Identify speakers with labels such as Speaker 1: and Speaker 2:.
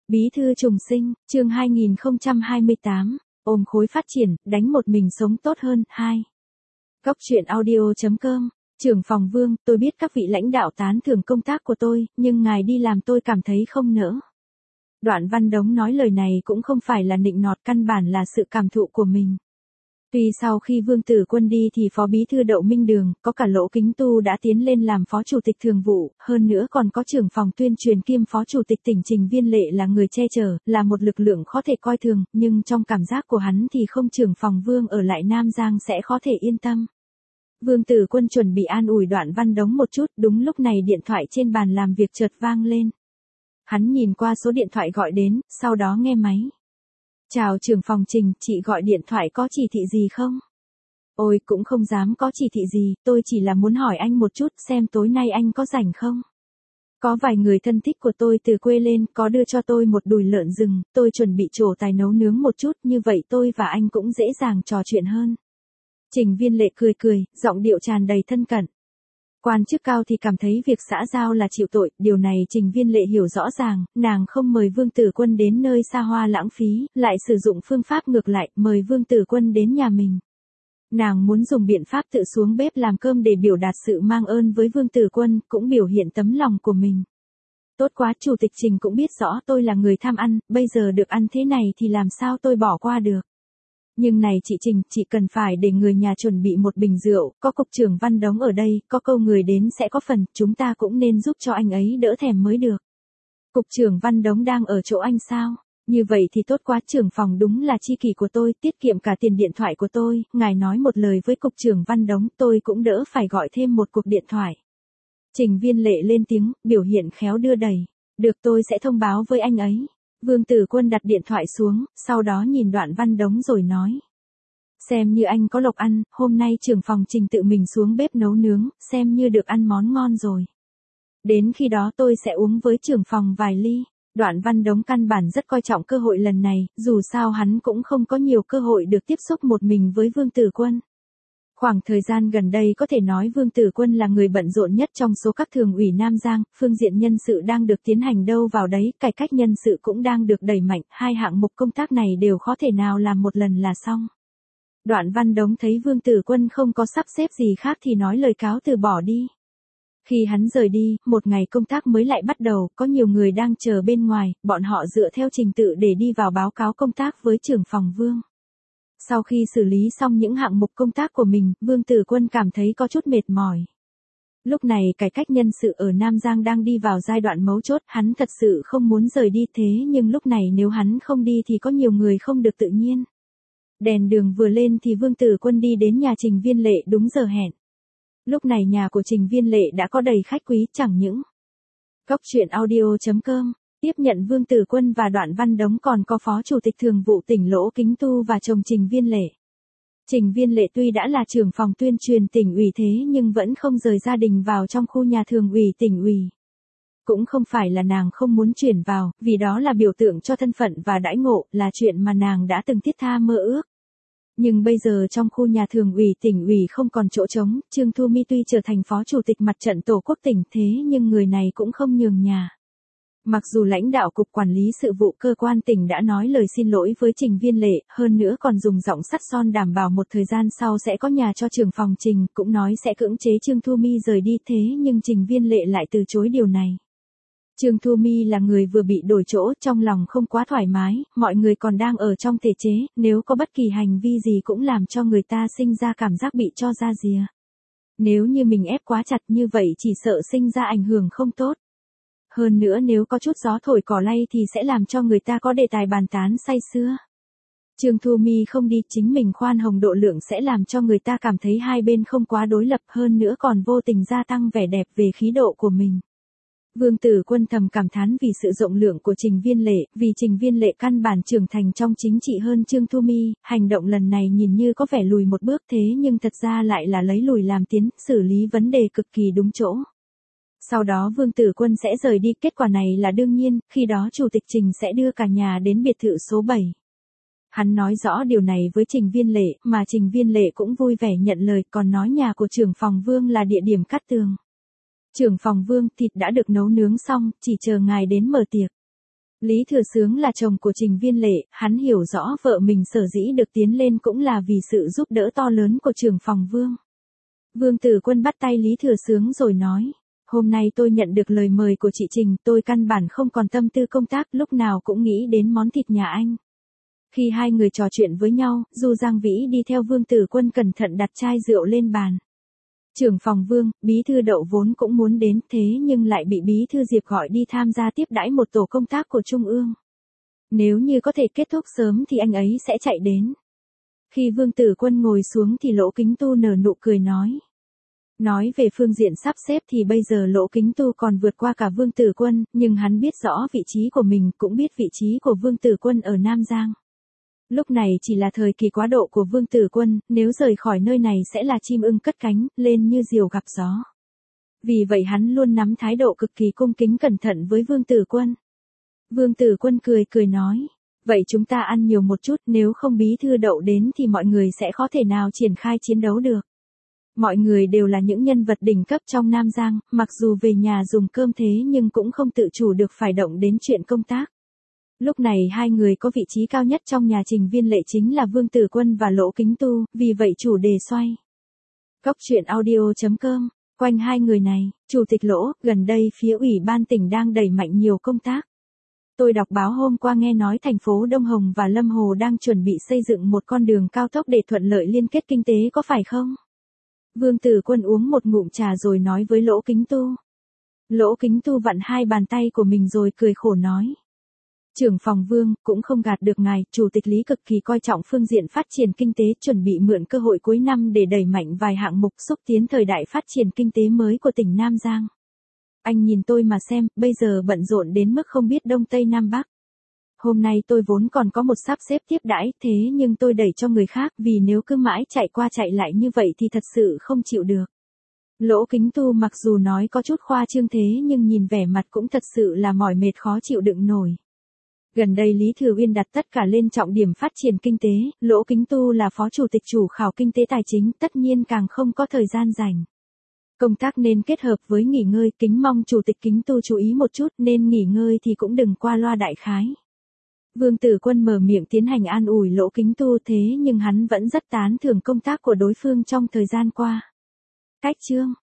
Speaker 1: Bí thư trùng sinh, chương 2028, ôm khối phát triển, đánh một mình sống tốt hơn, 2. Góc truyện audio.com, trưởng phòng Vương, tôi biết các vị lãnh đạo tán thưởng công tác của tôi, nhưng ngài đi làm tôi cảm thấy không nỡ. Đoạn Văn Đống nói lời này cũng không phải là nịnh nọt, căn bản là sự cảm thụ của mình. Tuy sau khi Vương Tử Quân đi thì Phó Bí thư Đậu Minh Đường, có cả Lỗ Kính Tu đã tiến lên làm Phó Chủ tịch Thường vụ, hơn nữa còn có trưởng phòng tuyên truyền kiêm Phó Chủ tịch tỉnh Trình Viên Lệ là người che chở, là một lực lượng khó thể coi thường, nhưng trong cảm giác của hắn thì không trưởng phòng Vương ở lại Nam Giang sẽ khó thể yên tâm. Vương Tử Quân chuẩn bị an ủi Đoạn Văn Đống một chút, đúng lúc này điện thoại trên bàn làm việc chợt vang lên. Hắn nhìn qua số điện thoại gọi đến, sau đó nghe máy. Chào trưởng phòng Trình, chị gọi điện thoại có chỉ thị gì không? Ôi, cũng không dám có chỉ thị gì, tôi chỉ là muốn hỏi anh một chút xem tối nay anh có rảnh không? Có vài người thân thích của tôi từ quê lên có đưa cho tôi một đùi lợn rừng, tôi chuẩn bị trổ tài nấu nướng một chút, như vậy tôi và anh cũng dễ dàng trò chuyện hơn. Trình Viên Lệ cười cười, giọng điệu tràn đầy thân cận. Quan chức cao thì cảm thấy việc xã giao là chịu tội, điều này Trình Viên Lệ hiểu rõ ràng, nàng không mời Vương Tử Quân đến nơi xa hoa lãng phí, lại sử dụng phương pháp ngược lại, mời Vương Tử Quân đến nhà mình. Nàng muốn dùng biện pháp tự xuống bếp làm cơm để biểu đạt sự mang ơn với Vương Tử Quân, cũng biểu hiện tấm lòng của mình. Tốt quá, Chủ tịch Trình cũng biết rõ tôi là người tham ăn, bây giờ được ăn thế này thì làm sao tôi bỏ qua được. Nhưng này chị Trình, chị cần phải để người nhà chuẩn bị một bình rượu, có cục trưởng Văn Đống ở đây, có câu người đến sẽ có phần, chúng ta cũng nên giúp cho anh ấy đỡ thèm mới được. Cục trưởng Văn Đống đang ở chỗ anh sao? Như vậy thì tốt quá, trưởng phòng đúng là chi kỷ của tôi, tiết kiệm cả tiền điện thoại của tôi, ngài nói một lời với cục trưởng Văn Đống, tôi cũng đỡ phải gọi thêm một cuộc điện thoại. Trình Viên Lệ lên tiếng, biểu hiện khéo đưa đẩy. Được, tôi sẽ thông báo với anh ấy. Vương Tử Quân đặt điện thoại xuống, sau đó nhìn Đoạn Văn Đống rồi nói. Xem như anh có lộc ăn, hôm nay trưởng phòng Trình tự mình xuống bếp nấu nướng, xem như được ăn món ngon rồi. Đến khi đó tôi sẽ uống với trưởng phòng vài ly. Đoạn Văn Đống căn bản rất coi trọng cơ hội lần này, dù sao hắn cũng không có nhiều cơ hội được tiếp xúc một mình với Vương Tử Quân. Khoảng thời gian gần đây có thể nói Vương Tử Quân là người bận rộn nhất trong số các thường ủy Nam Giang, phương diện nhân sự đang được tiến hành đâu vào đấy, cải cách nhân sự cũng đang được đẩy mạnh, hai hạng mục công tác này đều khó thể nào làm một lần là xong. Đoạn Văn Đống thấy Vương Tử Quân không có sắp xếp gì khác thì nói lời cáo từ bỏ đi. Khi hắn rời đi, một ngày công tác mới lại bắt đầu, có nhiều người đang chờ bên ngoài, bọn họ dựa theo trình tự để đi vào báo cáo công tác với trưởng phòng Vương. Sau khi xử lý xong những hạng mục công tác của mình, Vương Tử Quân cảm thấy có chút mệt mỏi. Lúc này cải cách nhân sự ở Nam Giang đang đi vào giai đoạn mấu chốt, hắn thật sự không muốn rời đi thế nhưng lúc này nếu hắn không đi thì có nhiều người không được tự nhiên. Đèn đường vừa lên thì Vương Tử Quân đi đến nhà Trình Viên Lệ đúng giờ hẹn. Lúc này nhà của Trình Viên Lệ đã có đầy khách quý, chẳng những Góc truyện audio.com tiếp nhận Vương Tử Quân và Đoạn Văn Đống còn có Phó Chủ tịch Thường vụ tỉnh Lỗ Kính Tu và chồng Trình Viên Lệ. Trình Viên Lệ tuy đã là trưởng phòng tuyên truyền tỉnh ủy thế nhưng vẫn không rời gia đình vào trong khu nhà thường ủy tỉnh ủy. Cũng không phải là nàng không muốn chuyển vào, vì đó là biểu tượng cho thân phận và đãi ngộ, là chuyện mà nàng đã từng thiết tha mơ ước. Nhưng bây giờ trong khu nhà thường ủy tỉnh ủy không còn chỗ trống, Trương Thu My tuy trở thành Phó Chủ tịch Mặt trận Tổ quốc tỉnh thế nhưng người này cũng không nhường nhà. Mặc dù lãnh đạo Cục Quản lý Sự vụ Cơ quan tỉnh đã nói lời xin lỗi với Trình Viên Lệ, hơn nữa còn dùng giọng sắt son đảm bảo một thời gian sau sẽ có nhà cho trưởng phòng Trình, cũng nói sẽ cưỡng chế Trương Thu My rời đi thế nhưng Trình Viên Lệ lại từ chối điều này. Trương Thu My là người vừa bị đổi chỗ, trong lòng không quá thoải mái, mọi người còn đang ở trong thể chế, nếu có bất kỳ hành vi gì cũng làm cho người ta sinh ra cảm giác bị cho ra rìa. Nếu như mình ép quá chặt như vậy chỉ sợ sinh ra ảnh hưởng không tốt. Hơn nữa nếu có chút gió thổi cỏ lay thì sẽ làm cho người ta có đề tài bàn tán say sưa. Trương Thu My không đi, chính mình khoan hồng độ lượng sẽ làm cho người ta cảm thấy hai bên không quá đối lập, hơn nữa còn vô tình gia tăng vẻ đẹp về khí độ của mình. Vương Tử Quân thầm cảm thán vì sự rộng lượng của Trình Viên Lệ, vì Trình Viên Lệ căn bản trưởng thành trong chính trị hơn Trương Thu My, hành động lần này nhìn như có vẻ lùi một bước thế nhưng thật ra lại là lấy lùi làm tiến, xử lý vấn đề cực kỳ đúng chỗ. Sau đó Vương Tử Quân sẽ rời đi, kết quả này là đương nhiên, khi đó Chủ tịch Trình sẽ đưa cả nhà đến biệt thự số 7. Hắn nói rõ điều này với Trình Viên Lệ, mà Trình Viên Lệ cũng vui vẻ nhận lời, còn nói nhà của trưởng phòng Vương là địa điểm cắt tường. Trưởng phòng Vương, thịt đã được nấu nướng xong, chỉ chờ ngài đến mở tiệc. Lý Thừa Xướng là chồng của Trình Viên Lệ, hắn hiểu rõ vợ mình sở dĩ được tiến lên cũng là vì sự giúp đỡ to lớn của trưởng phòng Vương. Vương Tử Quân bắt tay Lý Thừa Xướng rồi nói, hôm nay tôi nhận được lời mời của chị Trình, tôi căn bản không còn tâm tư công tác, lúc nào cũng nghĩ đến món thịt nhà anh. Khi hai người trò chuyện với nhau, Du Giang Vĩ đi theo Vương Tử Quân cẩn thận đặt chai rượu lên bàn. Trưởng phòng Vương, bí thư Đậu vốn cũng muốn đến, thế nhưng lại bị bí thư Diệp gọi đi tham gia tiếp đãi một tổ công tác của Trung ương. Nếu như có thể kết thúc sớm thì anh ấy sẽ chạy đến. Khi Vương Tử Quân ngồi xuống thì Lỗ Kính Tu nở nụ cười nói. Nói về phương diện sắp xếp thì bây giờ Lỗ Kính Tu còn vượt qua cả Vương Tử Quân, nhưng hắn biết rõ vị trí của mình, cũng biết vị trí của Vương Tử Quân ở Nam Giang. Lúc này chỉ là thời kỳ quá độ của Vương Tử Quân, nếu rời khỏi nơi này sẽ là chim ưng cất cánh, lên như diều gặp gió. Vì vậy hắn luôn nắm thái độ cực kỳ cung kính cẩn thận với Vương Tử Quân. Vương Tử Quân cười nói, vậy chúng ta ăn nhiều một chút, nếu không bí thư Đậu đến thì mọi người sẽ khó thể nào triển khai chiến đấu được. Mọi người đều là những nhân vật đỉnh cấp trong Nam Giang, mặc dù về nhà dùng cơm thế nhưng cũng không tự chủ được phải động đến chuyện công tác. Lúc này hai người có vị trí cao nhất trong nhà Trình Viên Lệ chính là Vương Tử Quân và Lỗ Kính Tu, vì vậy chủ đề xoay. Góc truyện audio.com, quanh hai người này, Chủ tịch Lỗ, gần đây phía Ủy ban tỉnh đang đẩy mạnh nhiều công tác. Tôi đọc báo hôm qua nghe nói thành phố Đông Hồng và Lâm Hồ đang chuẩn bị xây dựng một con đường cao tốc để thuận lợi liên kết kinh tế, có phải không? Vương Tử Quân uống một ngụm trà rồi nói với Lỗ Kính Tu. Lỗ Kính Tu vặn hai bàn tay của mình rồi cười khổ nói. Trưởng phòng Vương, cũng không gạt được ngài, Chủ tịch Lý cực kỳ coi trọng phương diện phát triển kinh tế, chuẩn bị mượn cơ hội cuối năm để đẩy mạnh vài hạng mục xúc tiến thời đại phát triển kinh tế mới của tỉnh Nam Giang. Anh nhìn tôi mà xem, bây giờ bận rộn đến mức không biết Đông Tây Nam Bắc. Hôm nay tôi vốn còn có một sắp xếp tiếp đãi, thế nhưng tôi đẩy cho người khác, vì nếu cứ mãi chạy qua chạy lại như vậy thì thật sự không chịu được. Lỗ Kính Tu mặc dù nói có chút khoa trương thế nhưng nhìn vẻ mặt cũng thật sự là mỏi mệt khó chịu đựng nổi. Gần đây Lý Thừa Uyên đặt tất cả lên trọng điểm phát triển kinh tế, Lỗ Kính Tu là phó chủ tịch chủ khảo kinh tế tài chính, tất nhiên càng không có thời gian rảnh. Công tác nên kết hợp với nghỉ ngơi, kính mong Chủ tịch Kính Tu chú ý một chút, nên nghỉ ngơi thì cũng đừng qua loa đại khái. Vương Tử Quân mở miệng tiến hành an ủi Lỗ Kính Tu, thế nhưng hắn vẫn rất tán thưởng công tác của đối phương trong thời gian qua. Cách chương